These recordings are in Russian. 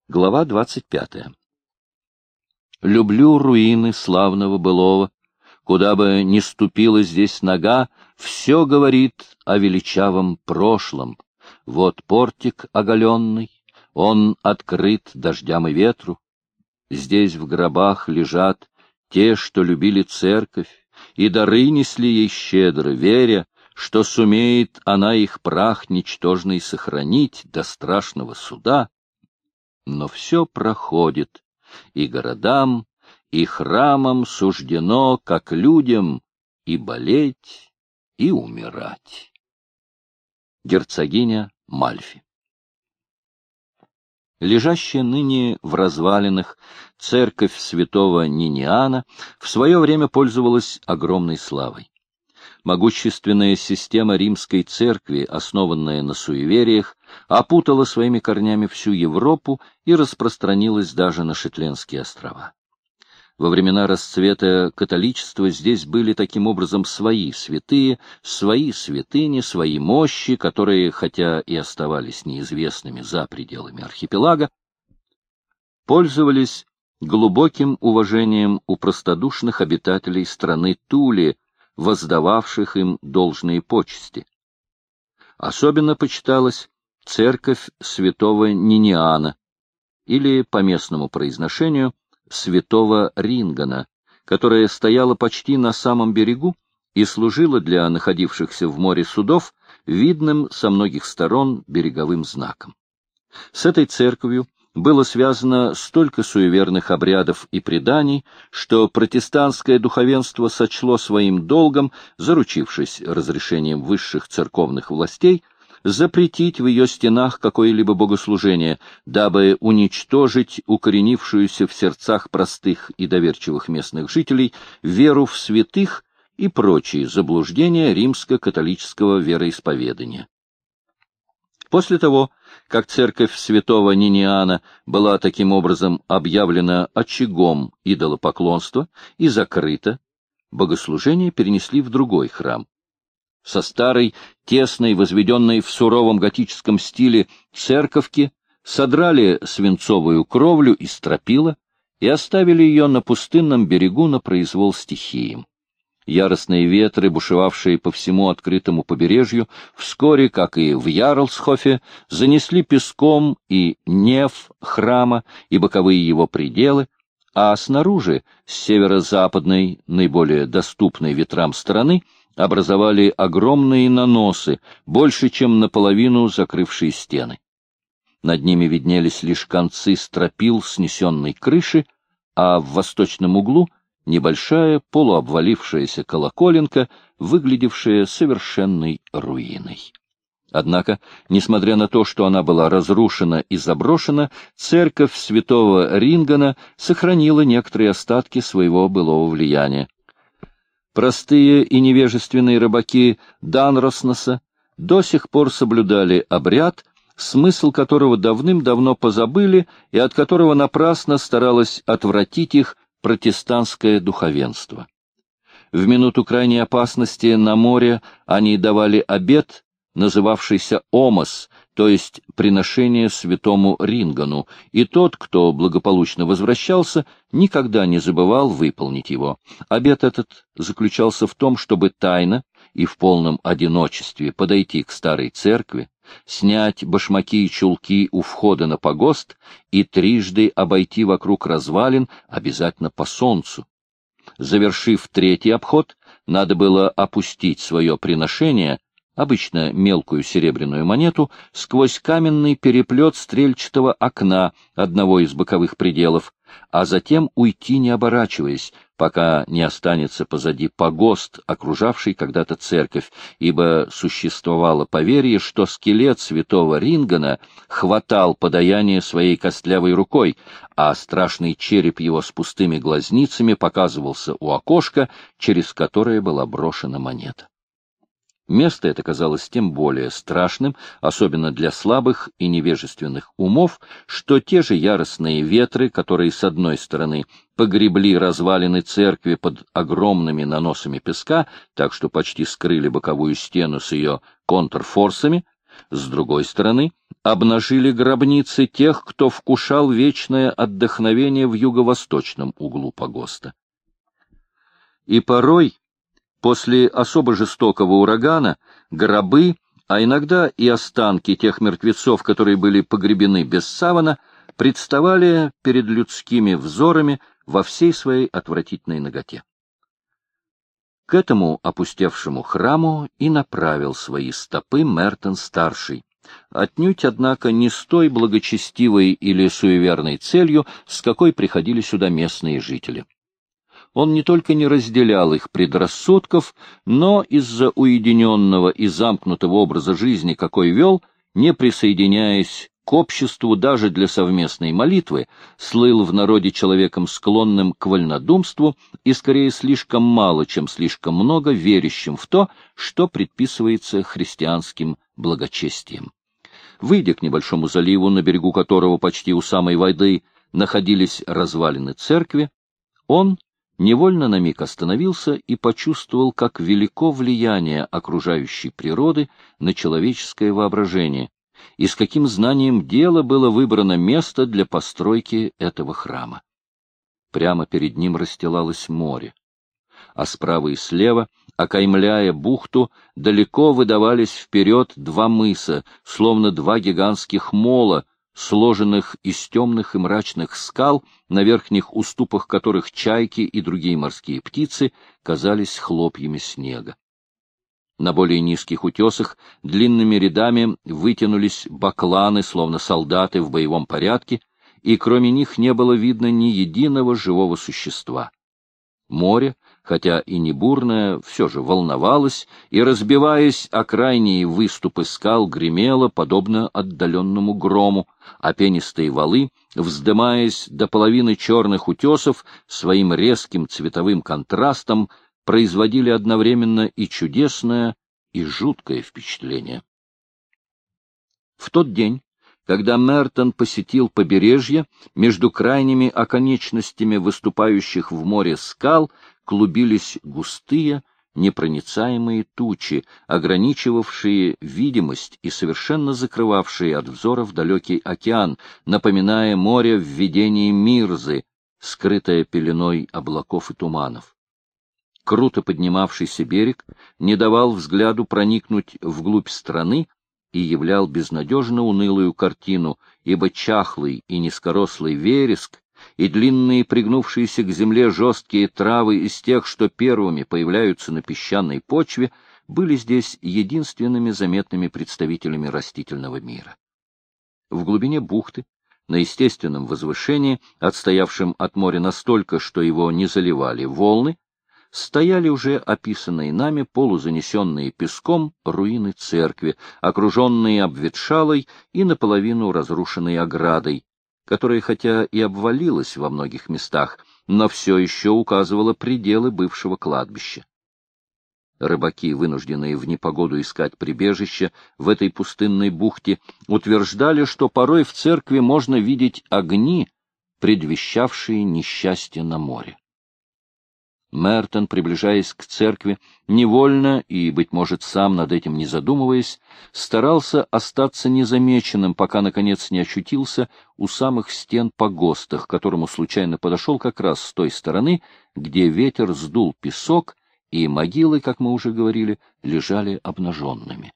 Глава 25. Люблю руины славного былого, куда бы ни ступила здесь нога, все говорит о величавом прошлом. Вот портик оголенный, он открыт дождям и ветру. Здесь в гробах лежат те, что любили церковь, и дары несли ей щедро, веря, что сумеет она их прах ничтожный сохранить до страшного суда. Но все проходит, и городам, и храмам суждено, как людям, и болеть, и умирать. Герцогиня Мальфи. Лежащая ныне в развалинах церковь святого Ниниана в свое время пользовалась огромной славой. Могущественная система римской церкви, основанная на суевериях, опутала своими корнями всю Европу и распространилась даже на Шетландские острова. Во времена расцвета католичества здесь были таким образом свои святые, свои святыни, свои мощи, которые, хотя и оставались неизвестными за пределами архипелага, пользовались глубоким уважением у простодушных обитателей страны Тули, воздававших им должные почести. Особенно почиталась церковь святого Ниниана, или, по местному произношению, святого Рингана, которая стояла почти на самом берегу и служила для находившихся в море судов видным со многих сторон береговым знаком. С этой церковью было связано столько суеверных обрядов и преданий, что протестантское духовенство сочло своим долгом, заручившись разрешением высших церковных властей, запретить в ее стенах какое-либо богослужение, дабы уничтожить укоренившуюся в сердцах простых и доверчивых местных жителей веру в святых и прочие заблуждения римско-католического вероисповедания. После того, как церковь святого Ниниана была таким образом объявлена очагом идолопоклонства и закрыта, богослужение перенесли в другой храм. Со старой, тесной, возведенной в суровом готическом стиле церковки содрали свинцовую кровлю и стропила и оставили ее на пустынном берегу на произвол стихиям. Яростные ветры, бушевавшие по всему открытому побережью, вскоре, как и в Ярлсхофе, занесли песком и неф храма и боковые его пределы, а снаружи, с северо-западной, наиболее доступной ветрам стороны, образовали огромные наносы, больше, чем наполовину закрывшие стены. Над ними виднелись лишь концы стропил снесенной крыши, а в восточном углу небольшая полуобвалившаяся колоколенка, выглядевшая совершенной руиной. Однако, несмотря на то, что она была разрушена и заброшена, церковь святого Рингана сохранила некоторые остатки своего былого влияния. Простые и невежественные рыбаки Данросноса до сих пор соблюдали обряд, смысл которого давным-давно позабыли и от которого напрасно старалось отвратить их протестантское духовенство. В минуту крайней опасности на море они давали обет, называвшийся омос, то есть приношение святому Рингану, и тот, кто благополучно возвращался, никогда не забывал выполнить его. Обет этот заключался в том, чтобы тайно и в полном одиночестве подойти к старой церкви, снять башмаки и чулки у входа на погост и трижды обойти вокруг развалин, обязательно по солнцу. Завершив третий обход, надо было опустить свое приношение, обычно мелкую серебряную монету, сквозь каменный переплет стрельчатого окна одного из боковых пределов, а затем уйти, не оборачиваясь, пока не останется позади погост, окружавший когда-то церковь, ибо существовало поверье, что скелет святого Рингана хватал подаяние своей костлявой рукой, а страшный череп его с пустыми глазницами показывался у окошка, через которое была брошена монета. Место это казалось тем более страшным, особенно для слабых и невежественных умов, что те же яростные ветры, которые с одной стороны погребли развалины церкви под огромными наносами песка, так что почти скрыли боковую стену с ее контрфорсами, с другой стороны обнажили гробницы тех, кто вкушал вечное отдохновение в юго-восточном углу погоста. И порой, после особо жестокого урагана, гробы, а иногда и останки тех мертвецов, которые были погребены без савана, представали перед людскими взорами во всей своей отвратительной наготе. К этому опустевшему храму и направил свои стопы Мертон-старший, отнюдь, однако, не с той благочестивой или суеверной целью, с какой приходили сюда местные жители. Он не только не разделял их предрассудков, но из-за уединенного и замкнутого образа жизни, какой вел, не присоединяясь к обществу даже для совместной молитвы, слыл в народе человеком склонным к вольнодумству и скорее слишком мало, чем слишком много, верящим в то, что предписывается христианским благочестием. Выйдя к небольшому заливу, на берегу которого почти у самой воды находились развалины церкви, он невольно на миг остановился и почувствовал, как велико влияние окружающей природы на человеческое воображение, и с каким знанием дела было выбрано место для постройки этого храма. Прямо перед ним расстилалось море, а справа и слева, окаймляя бухту, далеко выдавались вперед два мыса, словно два гигантских мола, сложенных из темных и мрачных скал, на верхних уступах которых чайки и другие морские птицы казались хлопьями снега. На более низких утесах длинными рядами вытянулись бакланы, словно солдаты в боевом порядке, и кроме них не было видно ни единого живого существа. Море, хотя и не бурное, все же волновалось, и, разбиваясь о крайние выступы скал, гремело, подобно отдаленному грому, а пенистые валы, вздымаясь до половины черных утесов, своим резким цветовым контрастом производили одновременно и чудесное, и жуткое впечатление. В тот день, когда Мертон посетил побережье, между крайними оконечностями выступающих в море скал клубились густые, непроницаемые тучи, ограничивавшие видимость и совершенно закрывавшие от взоров далекий океан, напоминая море в видении Мирзы, скрытое пеленой облаков и туманов. Круто поднимавшийся берег не давал взгляду проникнуть вглубь страны и являл безнадежно унылую картину, ибо чахлый и низкорослый вереск и длинные пригнувшиеся к земле жесткие травы из тех, что первыми появляются на песчаной почве, были здесь единственными заметными представителями растительного мира. В глубине бухты, на естественном возвышении, отстоявшем от моря настолько, что его не заливали волны, стояли уже описанные нами полузанесенные песком руины церкви, окруженные обветшалой и наполовину разрушенной оградой, которая хотя и обвалилась во многих местах, но все еще указывала пределы бывшего кладбища. Рыбаки, вынужденные в непогоду искать прибежище в этой пустынной бухте, утверждали, что порой в церкви можно видеть огни, предвещавшие несчастье на море. Мертон, приближаясь к церкви, невольно и, быть может, сам над этим не задумываясь, старался остаться незамеченным, пока, наконец, не очутился у самых стен погоста, к которому случайно подошел как раз с той стороны, где ветер сдул песок, и могилы, как мы уже говорили, лежали обнаженными.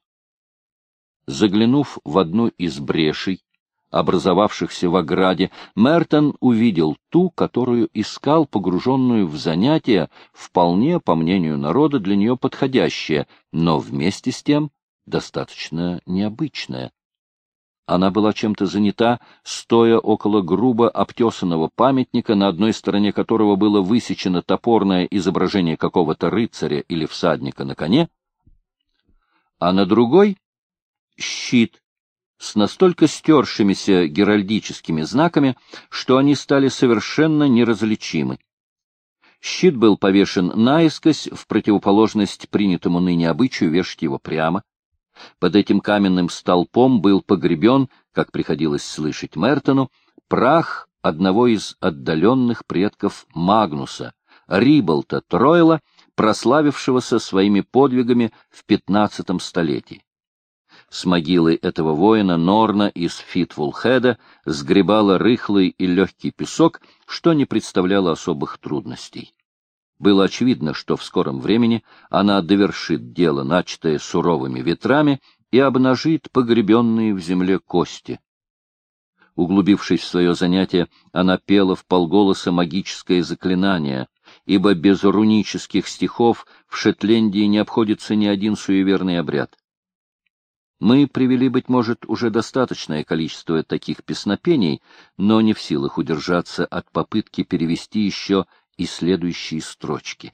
Заглянув в одну из брешей, образовавшихся в ограде, Мертон увидел ту, которую искал, погруженную в занятия, вполне, по мнению народа, для нее подходящее, но вместе с тем достаточно необычное. Она была чем-то занята, стоя около грубо обтесанного памятника, на одной стороне которого было высечено топорное изображение какого-то рыцаря или всадника на коне, а на другой — щит с настолько стершимися геральдическими знаками, что они стали совершенно неразличимы. Щит был повешен наискось, в противоположность принятому ныне обычаю вешать его прямо. Под этим каменным столпом был погребен, как приходилось слышать Мертону, прах одного из отдаленных предков Магнуса, Риболта Тройла, прославившегося своими подвигами в XV столетии. С могилы этого воина Норна из Фитвулхеда сгребала рыхлый и легкий песок, что не представляло особых трудностей. Было очевидно, что в скором времени она довершит дело, начатое суровыми ветрами, и обнажит погребенные в земле кости. Углубившись в свое занятие, она пела вполголоса магическое заклинание, ибо без рунических стихов в Шетландии не обходится ни один суеверный обряд. Мы привели, быть может, уже достаточное количество таких песнопений, но не в силах удержаться от попытки перевести еще и следующие строчки.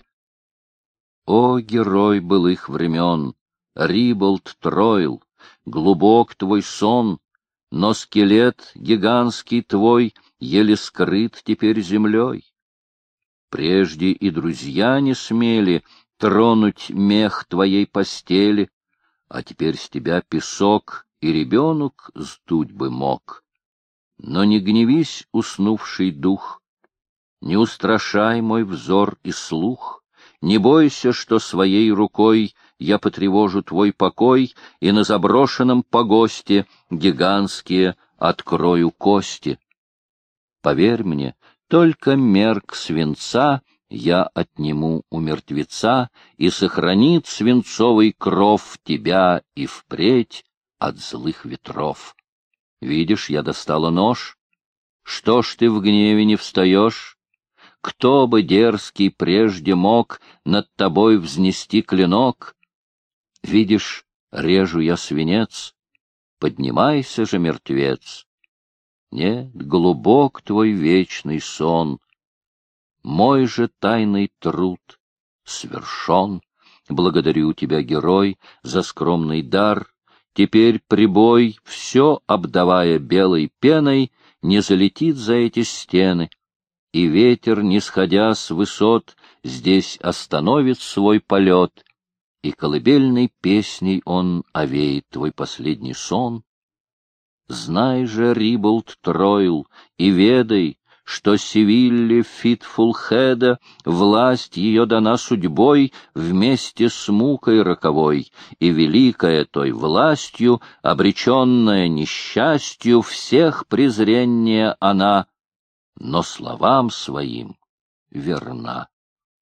«О, герой былых времен, Риболд Троил, глубок твой сон, но скелет гигантский твой еле скрыт теперь землей. Прежде и друзья не смели тронуть мех твоей постели, а теперь с тебя песок и ребенок сдуть бы мог. Но не гневись, уснувший дух, не устрашай мой взор и слух, не бойся, что своей рукой я потревожу твой покой, и на заброшенном погосте гигантские открою кости. Поверь мне, только мерк свинца я отниму у мертвеца, и сохранит свинцовый кров тебя и впредь от злых ветров. Видишь, я достала нож. Что ж ты в гневе не встаешь? Кто бы дерзкий прежде мог над тобой взнести клинок? Видишь, режу я свинец. Поднимайся же, мертвец. Нет, глубок твой вечный сон. Мой же тайный труд свершен. Благодарю тебя, герой, за скромный дар. Теперь прибой, все обдавая белой пеной, не залетит за эти стены, и ветер, не сходя с высот, здесь остановит свой полет, и колыбельной песней он овеет твой последний сон. Знай же, Риболд Троил, и ведай, что Севилле Фитвулхеда власть ее дана судьбой вместе с мукой роковой, и великая той властью, обреченная несчастью, всех презрение она, но словам своим верна.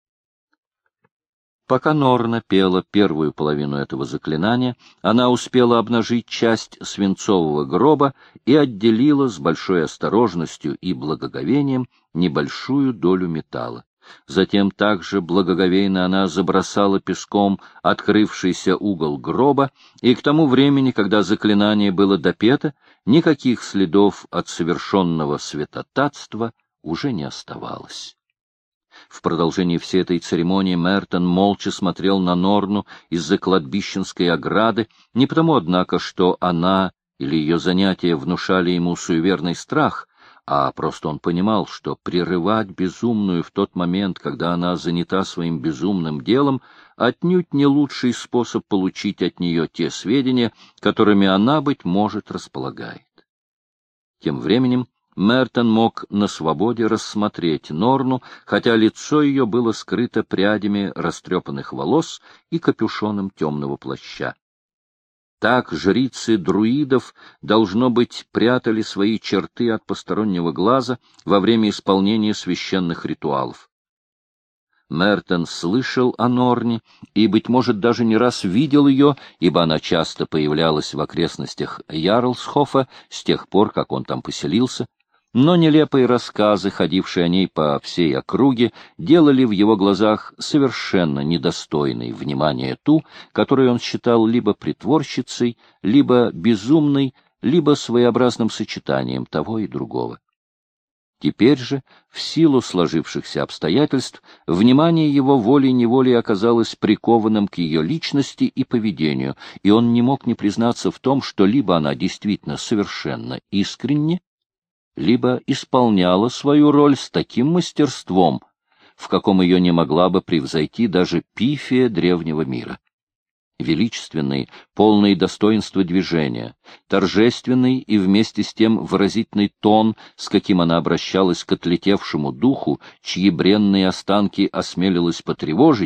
Пока Норна пела первую половину этого заклинания, она успела обнажить часть свинцового гроба и отделила с большой осторожностью и благоговением небольшую долю металла. Затем также благоговейно она забросала песком открывшийся угол гроба, и к тому времени, когда заклинание было допето, никаких следов от совершенного святотатства уже не оставалось. В продолжении всей этой церемонии Мертон молча смотрел на Норну из-за кладбищенской ограды, не потому, однако, что она или ее занятия внушали ему суеверный страх, а просто он понимал, что прерывать безумную в тот момент, когда она занята своим безумным делом, отнюдь не лучший способ получить от нее те сведения, которыми она, быть может, располагает. Тем временем Мертон мог на свободе рассмотреть Норну, хотя лицо ее было скрыто прядями растрепанных волос и капюшоном темного плаща. Так жрицы друидов, должно быть, прятали свои черты от постороннего глаза во время исполнения священных ритуалов. Мертон слышал о Норне и, быть может, даже не раз видел ее, ибо она часто появлялась в окрестностях Ярлсхофа с тех пор, как он там поселился, но нелепые рассказы, ходившие о ней по всей округе, делали в его глазах совершенно недостойной внимания ту, которую он считал либо притворщицей, либо безумной, либо своеобразным сочетанием того и другого. Теперь же, в силу сложившихся обстоятельств, внимание его волей-неволей оказалось прикованным к ее личности и поведению, и он не мог не признаться в том, что либо она действительно совершенно искренне, либо исполняла свою роль с таким мастерством, в каком ее не могла бы превзойти даже Пифия древнего мира. Величественный, полный достоинства движения, торжественный и вместе с тем выразительный тон, с каким она обращалась к отлетевшему духу, чьи бренные останки осмелилась потревожить,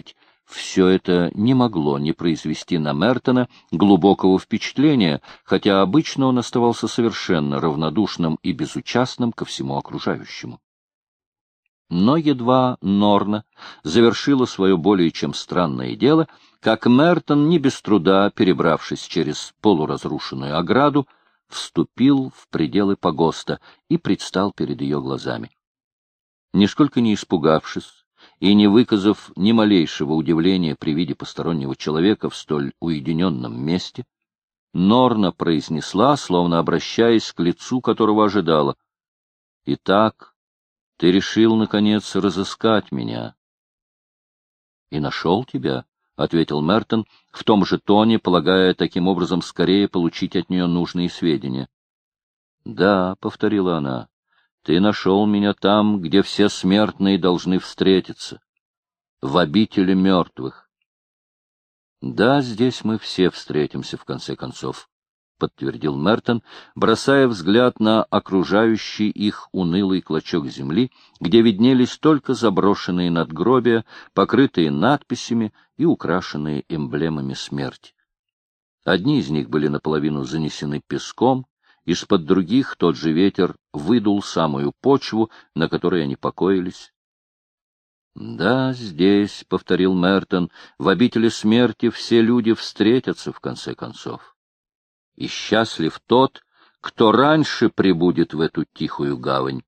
все это не могло не произвести на Мертона глубокого впечатления, хотя обычно он оставался совершенно равнодушным и безучастным ко всему окружающему. Но едва Норна завершила свое более чем странное дело, как Мертон, не без труда перебравшись через полуразрушенную ограду, вступил в пределы погоста и предстал перед ее глазами. Нисколько не испугавшись и не выказав ни малейшего удивления при виде постороннего человека в столь уединенном месте, Норна произнесла, словно обращаясь к лицу, которого ожидала: «Итак, ты решил, наконец, разыскать меня». «И нашел тебя», — ответил Мертон в том же тоне, полагая таким образом скорее получить от нее нужные сведения. «Да», — повторила она, — «ты нашел меня там, где все смертные должны встретиться, в обители мертвых». «Да, здесь мы все встретимся, в конце концов», — подтвердил Мертон, бросая взгляд на окружающий их унылый клочок земли, где виднелись только заброшенные надгробия, покрытые надписями и украшенные эмблемами смерти. Одни из них были наполовину занесены песком, из-под других тот же ветер выдул самую почву, на которой они покоились. «Да, здесь, — повторил Мертон, — в обители смерти все люди встретятся в конце концов. И счастлив тот, кто раньше прибудет в эту тихую гавань».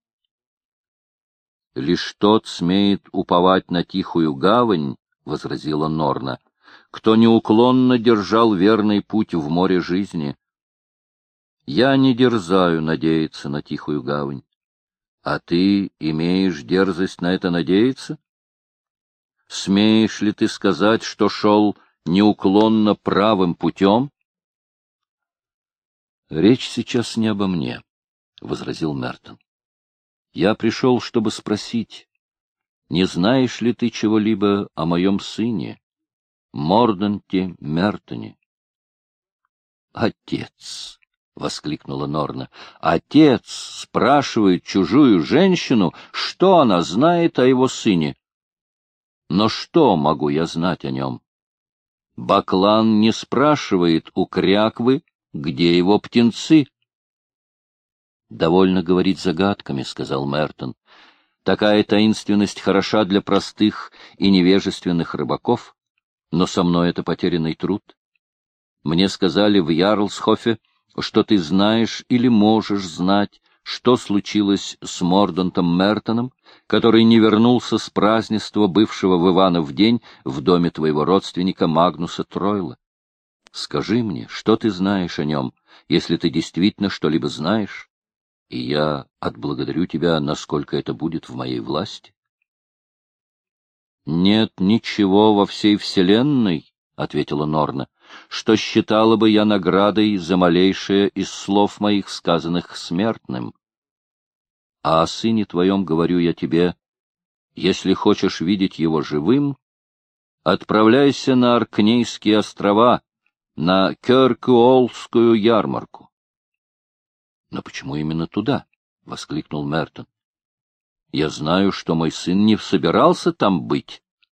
«Лишь тот смеет уповать на тихую гавань, — возразила Норна, — кто неуклонно держал верный путь в море жизни. Я не дерзаю надеяться на тихую гавань. А ты имеешь дерзость на это надеяться? Смеешь ли ты сказать, что шел неуклонно правым путем?» «Речь сейчас не обо мне», — возразил Мертон. «Я пришел, чтобы спросить, не знаешь ли ты чего-либо о моем сыне, Морданте Мертоне?» «Отец!» — воскликнула Норна. «Отец спрашивает чужую женщину, что она знает о его сыне. Но что могу я знать о нем? Баклан не спрашивает у Кряквы, где его птенцы». «Довольно говорить загадками», — сказал Мертон. «Такая таинственность хороша для простых и невежественных рыбаков, но со мной это потерянный труд. Мне сказали в Ярлсхофе, что ты знаешь или можешь знать, что случилось с Мордантом Мертоном, который не вернулся с празднества, бывшего в Иванов день, в доме твоего родственника Магнуса Тройла. Скажи мне, что ты знаешь о нем, если ты действительно что-либо знаешь, и я отблагодарю тебя, насколько это будет в моей власти». «Нет ничего во всей вселенной, — ответила Норна, — что считала бы я наградой за малейшее из слов моих, сказанных смертным. А о сыне твоем говорю я тебе: если хочешь видеть его живым, отправляйся на Оркнейские острова, на Кёркуолскую ярмарку». «Но почему именно туда?» — воскликнул Мертон. «Я знаю, что мой сын не собирался там быть».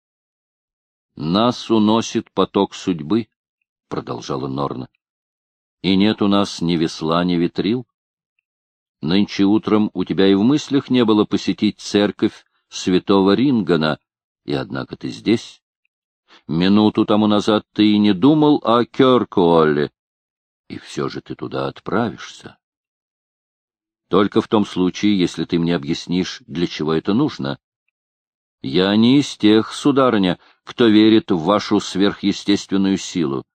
«Нас уносит поток судьбы», — продолжала Норна, — «и нет у нас ни весла, ни ветрил. Нынче утром у тебя и в мыслях не было посетить церковь святого Рингана, и однако ты здесь. Минуту тому назад ты и не думал о Кёркуолле, и все же ты туда отправишься. Только в том случае, если ты мне объяснишь, для чего это нужно. Я не из тех, сударыня, кто верит в вашу сверхъестественную силу.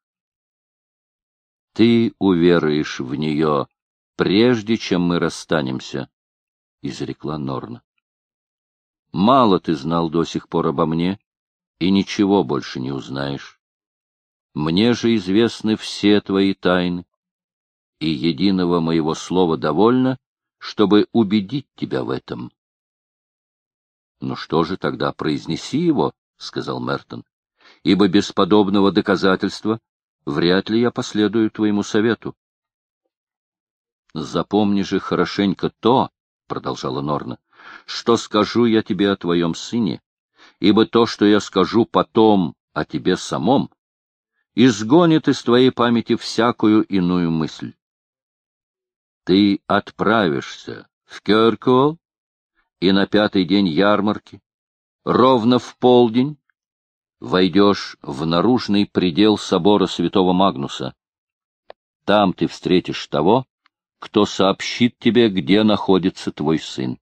Ты уверуешь в нее, прежде чем мы расстанемся, — изрекла Норна. Мало ты знал до сих пор обо мне, и ничего больше не узнаешь. Мне же известны все твои тайны, и единого моего слова довольно, чтобы убедить тебя в этом. — Ну что же тогда, произнеси его, — сказал Мертон, — ибо без подобного доказательства вряд ли я последую твоему совету. — Запомни же хорошенько то, — продолжала Норна, — что скажу я тебе о твоем сыне, ибо то, что я скажу потом о тебе самом изгонит из твоей памяти всякую иную мысль. Ты отправишься в Кёркуолл, и на 5-й день ярмарки, ровно в полдень, войдешь в наружный предел собора святого Магнуса. Там ты встретишь того, кто сообщит тебе, где находится твой сын.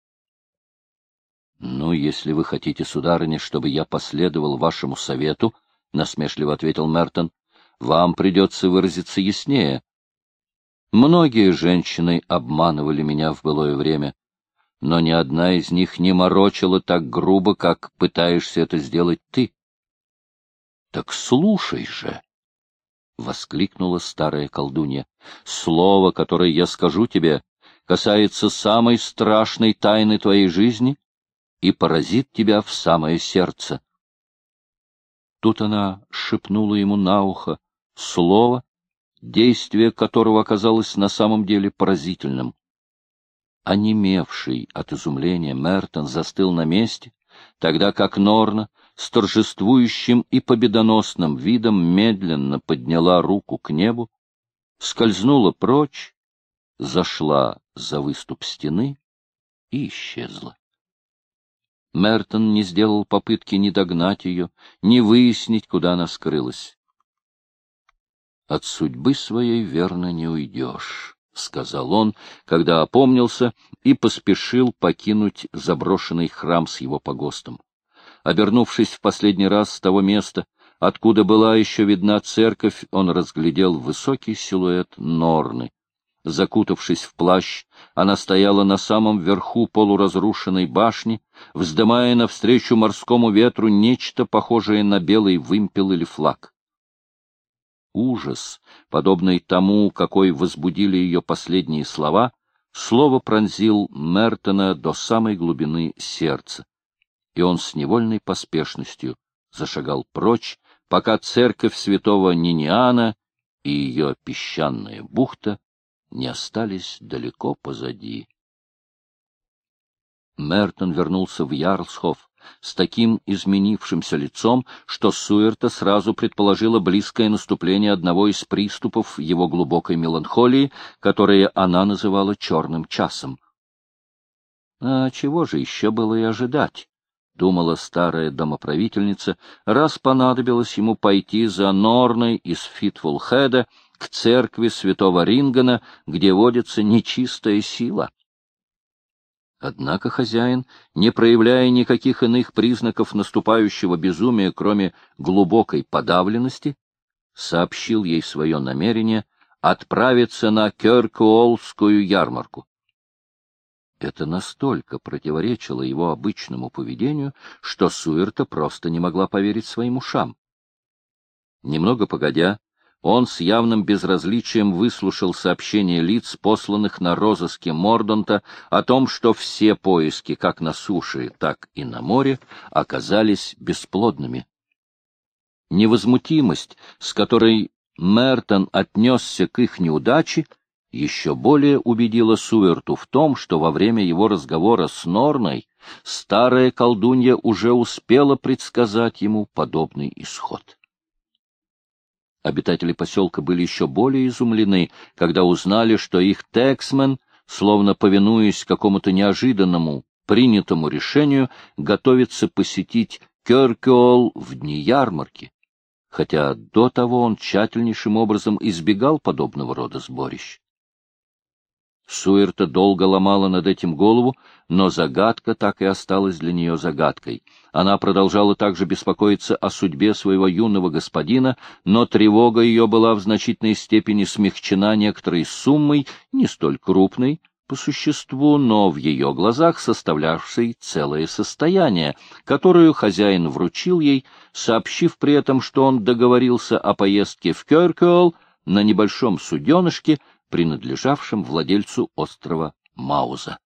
— Ну, если вы хотите, сударыня, чтобы я последовал вашему совету, — насмешливо ответил Мертон, — вам придется выразиться яснее. Многие женщины обманывали меня в былое время, но ни одна из них не морочила так грубо, как пытаешься это сделать ты. — Так слушай же! — воскликнула старая колдунья. — Слово, которое я скажу тебе, касается самой страшной тайны твоей жизни и поразит тебя в самое сердце. Тут она шепнула ему на ухо слово, действие которого оказалось на самом деле поразительным. Онемевший от изумления Мертон застыл на месте, тогда как Норна с торжествующим и победоносным видом медленно подняла руку к небу, скользнула прочь, зашла за выступ стены и исчезла. Мертон не сделал попытки ни догнать ее, ни выяснить, куда она скрылась. — От судьбы своей верно не уйдешь, — сказал он, когда опомнился и поспешил покинуть заброшенный храм с его погостом. Обернувшись в последний раз с того места, откуда была еще видна церковь, он разглядел высокий силуэт Норны. Закутавшись в плащ, она стояла на самом верху полуразрушенной башни, вздымая навстречу морскому ветру нечто похожее на белый вымпел или флаг. Ужас, подобный тому, какой возбудили ее последние слова, слово пронзил Мертона до самой глубины сердца, и он с невольной поспешностью зашагал прочь, пока церковь святого Ниниана и ее песчаная бухта не остались далеко позади. Мертон вернулся в Ярлсхоф с таким изменившимся лицом, что Суэрта сразу предположила близкое наступление одного из приступов его глубокой меланхолии, которые она называла «черным часом». А чего же еще было и ожидать? — думала старая домоправительница, раз понадобилось ему пойти за Норной из Фитфулхеда к церкви святого Рингана, где водится нечистая сила. Однако хозяин, не проявляя никаких иных признаков наступающего безумия, кроме глубокой подавленности, сообщил ей свое намерение отправиться на Кёркуоллскую ярмарку. Это настолько противоречило его обычному поведению, что Суэрта просто не могла поверить своим ушам. Немного погодя, он с явным безразличием выслушал сообщения лиц, посланных на розыске Мордонта, о том, что все поиски, как на суше, так и на море, оказались бесплодными. Невозмутимость, с которой Мертон отнесся к их неудаче, еще более убедила Суэрту в том, что во время его разговора с Норной старая колдунья уже успела предсказать ему подобный исход. Обитатели поселка были еще более изумлены, когда узнали, что их тексмен, словно повинуясь какому-то неожиданному, принятому решению, готовится посетить Кёркуолл в дни ярмарки, хотя до того он тщательнейшим образом избегал подобного рода сборищ. Суэрта долго ломала над этим голову, но загадка так и осталась для нее загадкой. Она продолжала также беспокоиться о судьбе своего юного господина, но тревога ее была в значительной степени смягчена некоторой суммой, не столь крупной по существу, но в ее глазах составлявшей целое состояние, которую хозяин вручил ей, сообщив при этом, что он договорился о поездке в Кёркуолл на небольшом суденышке, принадлежавшем владельцу острова Мауза.